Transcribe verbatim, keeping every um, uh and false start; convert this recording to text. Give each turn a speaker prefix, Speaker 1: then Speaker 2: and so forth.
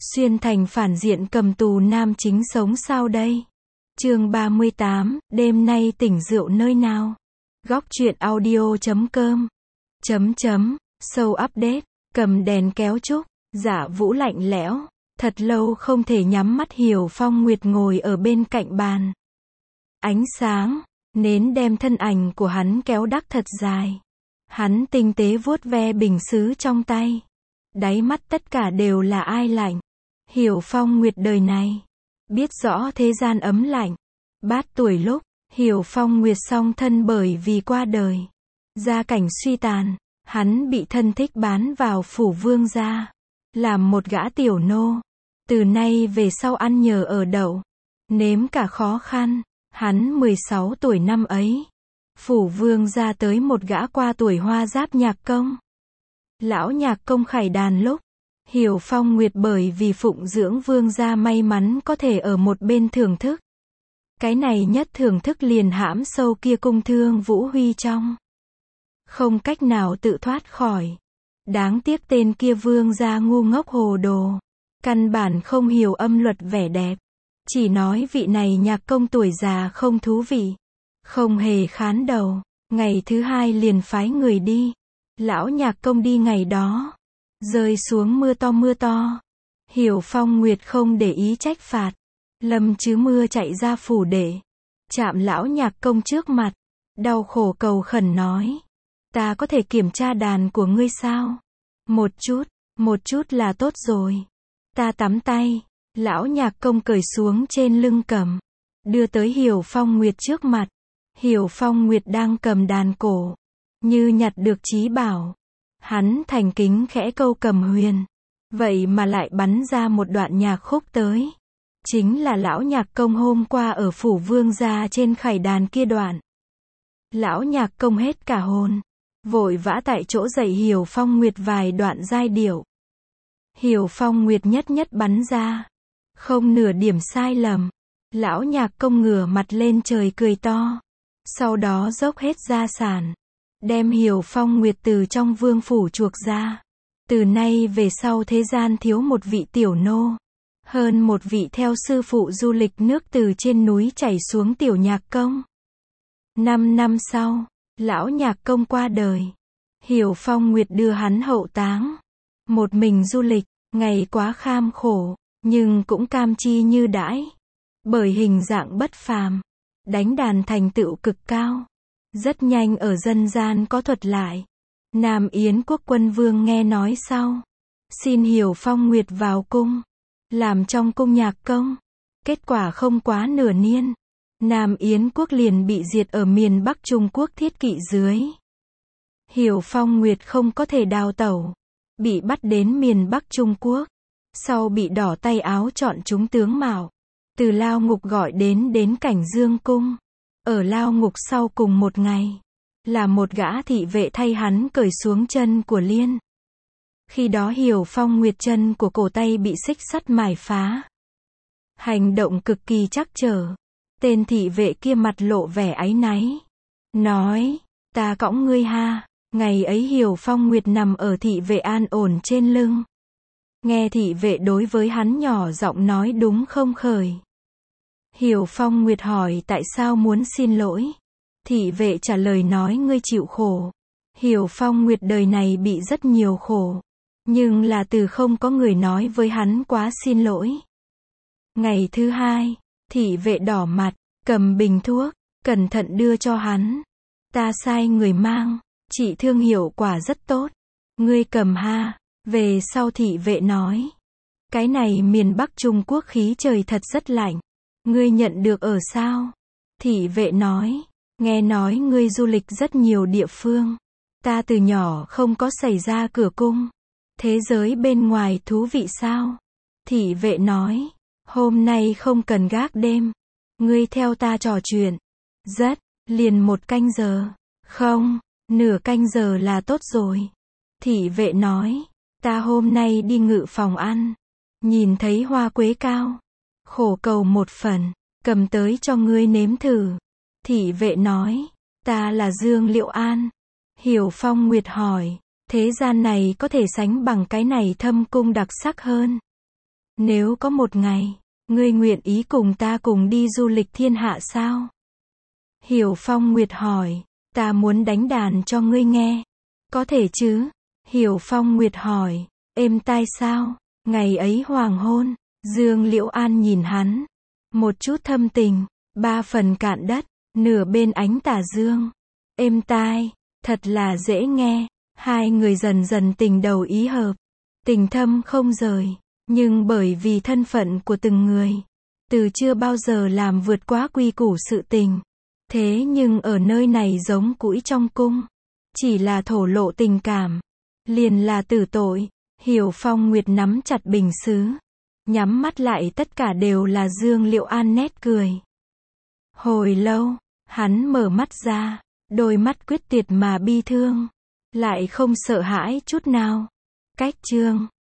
Speaker 1: Xuyên thành phản diện cầm tù nam chính sống sao đây? Chương ba mươi tám, đêm nay tỉnh rượu nơi nào? Góc truyện audio chấm com chấm chấm Sâu update, cầm đèn kéo trúc, Dạ Vũ lạnh lẽo, thật lâu không thể nhắm mắt. Hiểu Phong Nguyệt ngồi ở bên cạnh bàn. Ánh sáng, nến đem thân ảnh của hắn kéo đắc thật dài. Hắn tinh tế vuốt ve bình sứ trong tay. Đáy mắt tất cả đều là ai lạnh. Hiểu Phong Nguyệt đời này, biết rõ thế gian ấm lạnh. Bát tuổi lúc, Hiểu Phong Nguyệt song thân bởi vì qua đời. Gia cảnh suy tàn, hắn bị thân thích bán vào phủ vương gia. Làm một gã tiểu nô. Từ nay về sau ăn nhờ ở đậu. Nếm cả khó khăn. Hắn mười sáu tuổi năm ấy. Phủ vương gia tới một gã qua tuổi hoa giáp nhạc công. Lão nhạc công khải đàn lúc. Hiểu Phong Nguyệt bởi vì phụng dưỡng vương gia may mắn có thể ở một bên thưởng thức. Cái này nhất thưởng thức liền hãm sâu kia cung thương Vũ Huy trong. Không cách nào tự thoát khỏi. Đáng tiếc tên kia vương gia ngu ngốc hồ đồ. Căn bản không hiểu âm luật vẻ đẹp. Chỉ nói vị này nhạc công tuổi già không thú vị. Không hề khán đầu. Ngày thứ hai liền phái người đi. Lão nhạc công đi ngày đó. Rơi xuống mưa to mưa to. Hiểu Phong Nguyệt không để ý trách phạt. Lâm chứ mưa chạy ra phủ để. Chạm lão nhạc công trước mặt. Đau khổ cầu khẩn nói. Ta có thể kiểm tra đàn của ngươi sao? Một chút, một chút là tốt rồi. Ta tắm tay. Lão nhạc công cởi xuống trên lưng cầm. Đưa tới Hiểu Phong Nguyệt trước mặt. Hiểu Phong Nguyệt đang cầm đàn cổ. Như nhặt được trí bảo. Hắn thành kính khẽ câu cầm huyền. Vậy mà lại bắn ra một đoạn nhạc khúc tới. Chính là lão nhạc công hôm qua ở phủ vương gia trên khải đàn kia đoạn. Lão nhạc công hết cả hồn. Vội vã tại chỗ dạy Hiểu Phong Nguyệt vài đoạn giai điệu. Hiểu Phong Nguyệt nhất nhất bắn ra. Không nửa điểm sai lầm. Lão nhạc công ngửa mặt lên trời cười to. Sau đó dốc hết gia sản. Đem Hiểu Phong Nguyệt từ trong vương phủ chuộc ra. Từ nay về sau thế gian thiếu một vị tiểu nô. Hơn một vị theo sư phụ du lịch nước từ trên núi chảy xuống tiểu nhạc công. Năm năm sau, lão nhạc công qua đời. Hiểu Phong Nguyệt đưa hắn hậu táng. Một mình du lịch, ngày quá kham khổ, nhưng cũng cam chi như đãi. Bởi hình dạng bất phàm, đánh đàn thành tựu cực cao. Rất nhanh ở dân gian có thuật lại. Nam Yến quốc quân vương nghe nói sau. Xin Hiểu Phong Nguyệt vào cung. Làm trong cung nhạc công. Kết quả không quá nửa niên. Nam Yến quốc liền bị diệt ở miền Bắc Trung Quốc Thiết Kỵ dưới. Hiểu Phong Nguyệt không có thể đào tẩu. Bị bắt đến miền Bắc Trung Quốc. Sau bị đỏ tay áo chọn chúng tướng mạo. Từ lao ngục gọi đến đến Cảnh Dương cung. Ở lao ngục sau cùng một ngày. Là một gã thị vệ thay hắn cởi xuống chân của liên. Khi đó Hiểu Phong Nguyệt chân của cổ tay bị xích sắt mài phá. Hành động cực kỳ trắc trở. Tên thị vệ kia mặt lộ vẻ áy náy. Nói, ta cõng ngươi ha. Ngày ấy Hiểu Phong Nguyệt nằm ở thị vệ an ổn trên lưng. Nghe thị vệ đối với hắn nhỏ giọng nói đúng không khởi. Hiểu Phong Nguyệt hỏi tại sao muốn xin lỗi. Thị vệ trả lời nói ngươi chịu khổ. Hiểu Phong Nguyệt đời này bị rất nhiều khổ. Nhưng là từ không có người nói với hắn quá xin lỗi. Ngày thứ hai, thị vệ đỏ mặt, cầm bình thuốc, cẩn thận đưa cho hắn. Ta sai người mang, trị thương hiệu quả rất tốt. Ngươi cầm ha. Về sau thị vệ nói. Cái này miền Bắc Trung Quốc khí trời thật rất lạnh. Ngươi nhận được ở sao? Thị vệ nói. Nghe nói ngươi du lịch rất nhiều địa phương. Ta từ nhỏ không có xảy ra cửa cung. Thế giới bên ngoài thú vị sao? Thị vệ nói. Hôm nay không cần gác đêm. Ngươi theo ta trò chuyện. Rất, liền một canh giờ. Không, nửa canh giờ là tốt rồi. Thị vệ nói. Ta hôm nay đi ngự phòng ăn. Nhìn thấy hoa quế cao. Khổ cầu một phần. Cầm tới cho ngươi nếm thử. Thị vệ nói. Ta là Dương Liệu An. Hiểu Phong Nguyệt hỏi. Thế gian này có thể sánh bằng cái này thâm cung đặc sắc hơn. Nếu có một ngày, ngươi nguyện ý cùng ta cùng đi du lịch thiên hạ sao? Hiểu Phong Nguyệt hỏi, ta muốn đánh đàn cho ngươi nghe. Có thể chứ? Hiểu Phong Nguyệt hỏi, êm tai sao? Ngày ấy hoàng hôn, Dương Liễu An nhìn hắn. Một chút thâm tình, ba phần cạn đất, nửa bên ánh tà dương. Êm tai, thật là dễ nghe. Hai người dần dần tình đầu ý hợp. Tình thâm không rời. Nhưng bởi vì thân phận của từng người, từ chưa bao giờ làm vượt quá quy củ sự tình. Thế nhưng ở nơi này giống củi trong cung. Chỉ là thổ lộ tình cảm. Liền là tử tội. Hiểu Phong Nguyệt nắm chặt bình sứ. Nhắm mắt lại tất cả đều là Dương Liễu An nét cười. Hồi lâu, hắn mở mắt ra. Đôi mắt quyết tuyệt mà bi thương. Lại không sợ hãi chút nào. Cách chương